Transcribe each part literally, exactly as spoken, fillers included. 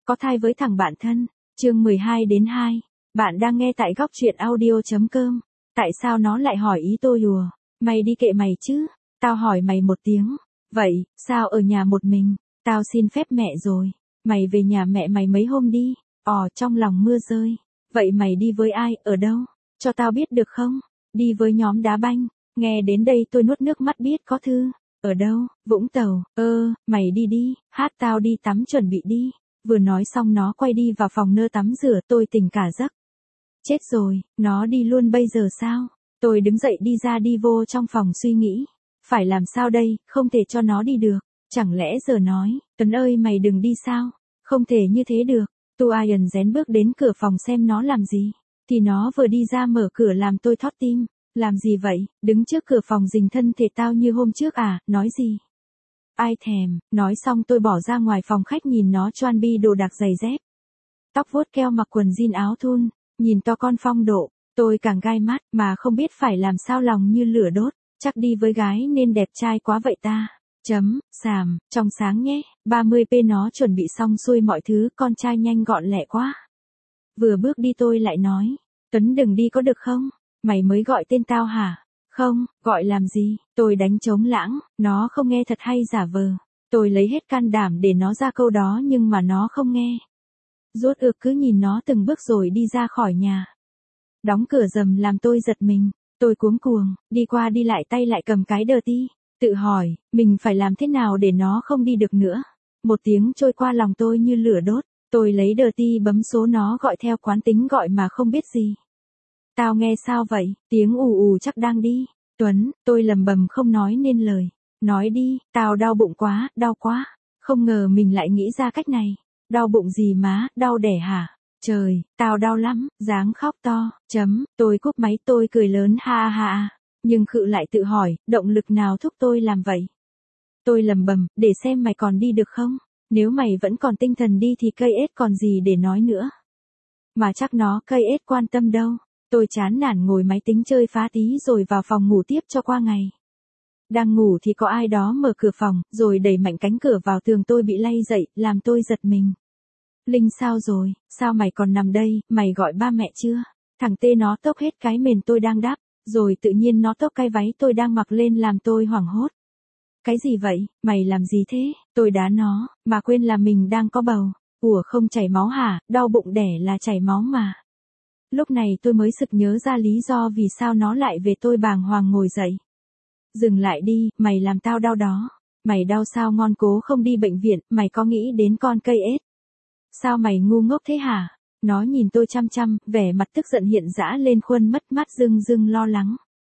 có thai với thằng bạn thân. Chương mười hai đến hai. Bạn đang nghe tại góc truyện audio chấm com. Tại sao nó lại hỏi ý tôi đùa? Mày đi kệ mày chứ. Tao hỏi mày một tiếng. Vậy, sao ở nhà một mình? Tao xin phép mẹ rồi. Mày về nhà mẹ mày mấy hôm đi. Ồ, trong lòng mưa rơi. Vậy mày đi với ai, ở đâu? Cho tao biết được không? Đi với nhóm đá banh. Nghe đến đây tôi nuốt nước mắt biết có Thư. Ở đâu? Vũng Tàu. Ơ, mày đi đi, hát tao đi tắm chuẩn bị đi. Vừa nói xong nó quay đi vào phòng nơ tắm rửa, tôi tỉnh cả giấc. Chết rồi, nó đi luôn bây giờ sao? Tôi đứng dậy đi ra đi vô trong phòng suy nghĩ. Phải làm sao đây, không thể cho nó đi được. Chẳng lẽ giờ nói, Tuấn ơi mày đừng đi sao? Không thể như thế được. Tu Ian rén bước đến cửa phòng xem nó làm gì. Thì nó vừa đi ra mở cửa làm tôi thót tim. Làm gì vậy, đứng trước cửa phòng rình thân thể tao như hôm trước à, nói gì? Ai thèm, nói xong tôi bỏ ra ngoài phòng khách nhìn nó choan bi đồ đạc giày dép. Tóc vuốt keo mặc quần jean áo thun, nhìn to con phong độ, tôi càng gai mắt mà không biết phải làm sao lòng như lửa đốt, chắc đi với gái nên đẹp trai quá vậy ta. Chấm, xàm, trong sáng nhé, ba mươi p nó chuẩn bị xong xuôi mọi thứ, con trai nhanh gọn lẹ quá. Vừa bước đi tôi lại nói, Tuấn đừng đi có được không? Mày mới gọi tên tao hả? Không, gọi làm gì? Tôi đánh trống lãng, nó không nghe thật hay giả vờ. Tôi lấy hết can đảm để nó ra câu đó nhưng mà nó không nghe. Rốt ược cứ nhìn nó từng bước rồi đi ra khỏi nhà. Đóng cửa rầm làm tôi giật mình. Tôi cuống cuồng, đi qua đi lại tay lại cầm cái đờ ti. Tự hỏi, mình phải làm thế nào để nó không đi được nữa. Một tiếng trôi qua lòng tôi như lửa đốt. Tôi lấy đờ ti bấm số nó gọi theo quán tính gọi mà không biết gì. Tao nghe sao vậy, tiếng ù ù chắc đang đi. Tuấn, tôi lầm bầm không nói nên lời. Nói đi, tao đau bụng quá, đau quá. Không ngờ mình lại nghĩ ra cách này. Đau bụng gì má, đau đẻ hả? Trời, tao đau lắm, dáng khóc to, chấm, tôi cúp máy tôi cười lớn ha ha ha. Nhưng khự lại tự hỏi, động lực nào thúc tôi làm vậy? Tôi lầm bầm, để xem mày còn đi được không? Nếu mày vẫn còn tinh thần đi thì cây ết còn gì để nói nữa. Mà chắc nó cây ết quan tâm đâu. Tôi chán nản ngồi máy tính chơi phá tí rồi vào phòng ngủ tiếp cho qua ngày. Đang ngủ thì có ai đó mở cửa phòng, rồi đẩy mạnh cánh cửa vào tường tôi bị lay dậy, làm tôi giật mình. Linh sao rồi, sao mày còn nằm đây, mày gọi ba mẹ chưa? Thằng tê nó tốc hết cái mền tôi đang đắp, rồi tự nhiên nó tốc cái váy tôi đang mặc lên làm tôi hoảng hốt. Cái gì vậy, mày làm gì thế? Tôi đá nó, mà quên là mình đang có bầu. Ủa không chảy máu hả, đau bụng đẻ là chảy máu mà. Lúc này tôi mới sực nhớ ra lý do vì sao nó lại về tôi bàng hoàng ngồi dậy. Dừng lại đi, mày làm tao đau đó. Mày đau sao ngon cố không đi bệnh viện, mày có nghĩ đến con cây ết? Sao mày ngu ngốc thế hả? Nó nhìn tôi chăm chăm, vẻ mặt tức giận hiện dã lên khuôn mất mắt rưng rưng lo lắng.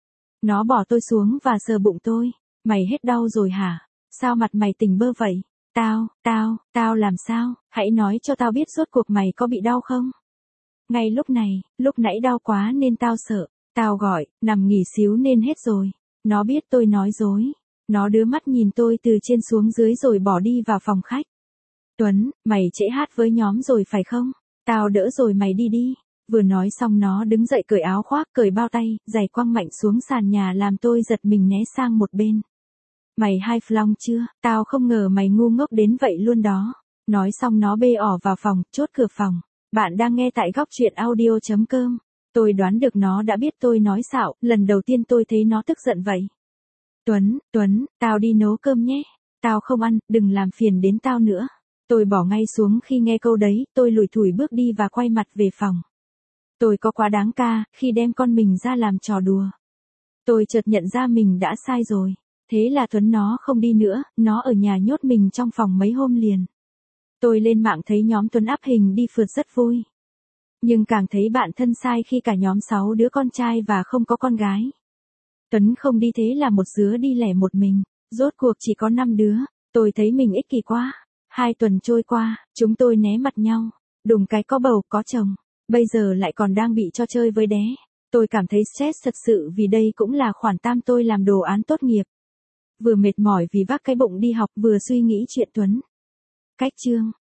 Nó bỏ tôi xuống và sờ bụng tôi. Mày hết đau rồi hả? Sao mặt mày tỉnh bơ vậy? Tao, tao, tao làm sao? Hãy nói cho tao biết rốt cuộc mày có bị đau không? Ngay lúc này, lúc nãy đau quá nên tao sợ. Tao gọi, nằm nghỉ xíu nên hết rồi. Nó biết tôi nói dối. Nó đưa mắt nhìn tôi từ trên xuống dưới rồi bỏ đi vào phòng khách. Tuấn, mày trễ hát với nhóm rồi phải không? Tao đỡ rồi mày đi đi. Vừa nói xong nó đứng dậy cởi áo khoác, cởi bao tay, giày quăng mạnh xuống sàn nhà làm tôi giật mình né sang một bên. Mày hai flong chưa? Tao không ngờ mày ngu ngốc đến vậy luôn đó. Nói xong nó bê ỏ vào phòng, chốt cửa phòng. Bạn đang nghe tại góc truyện audio chấm com. Tôi đoán được nó đã biết tôi nói xạo, lần đầu tiên tôi thấy nó tức giận vậy. Tuấn, Tuấn, tao đi nấu cơm nhé. Tao không ăn, đừng làm phiền đến tao nữa. Tôi bỏ ngay xuống khi nghe câu đấy, tôi lủi thủi bước đi và quay mặt về phòng. Tôi có quá đáng ca, khi đem con mình ra làm trò đùa. Tôi chợt nhận ra mình đã sai rồi. Thế là Tuấn nó không đi nữa, nó ở nhà nhốt mình trong phòng mấy hôm liền. Tôi lên mạng thấy nhóm Tuấn up hình đi phượt rất vui. Nhưng càng thấy bạn thân sai khi cả nhóm sáu đứa con trai và không có con gái. Tuấn không đi thế là một đứa đi lẻ một mình, rốt cuộc chỉ có năm đứa, tôi thấy mình ích kỷ quá. Hai tuần trôi qua, chúng tôi né mặt nhau, đùng cái có bầu, có chồng, bây giờ lại còn đang bị cho chơi với đé. Tôi cảm thấy stress thật sự vì đây cũng là khoản tam tôi làm đồ án tốt nghiệp. Vừa mệt mỏi vì vác cái bụng đi học vừa suy nghĩ chuyện Tuấn. Cách chương.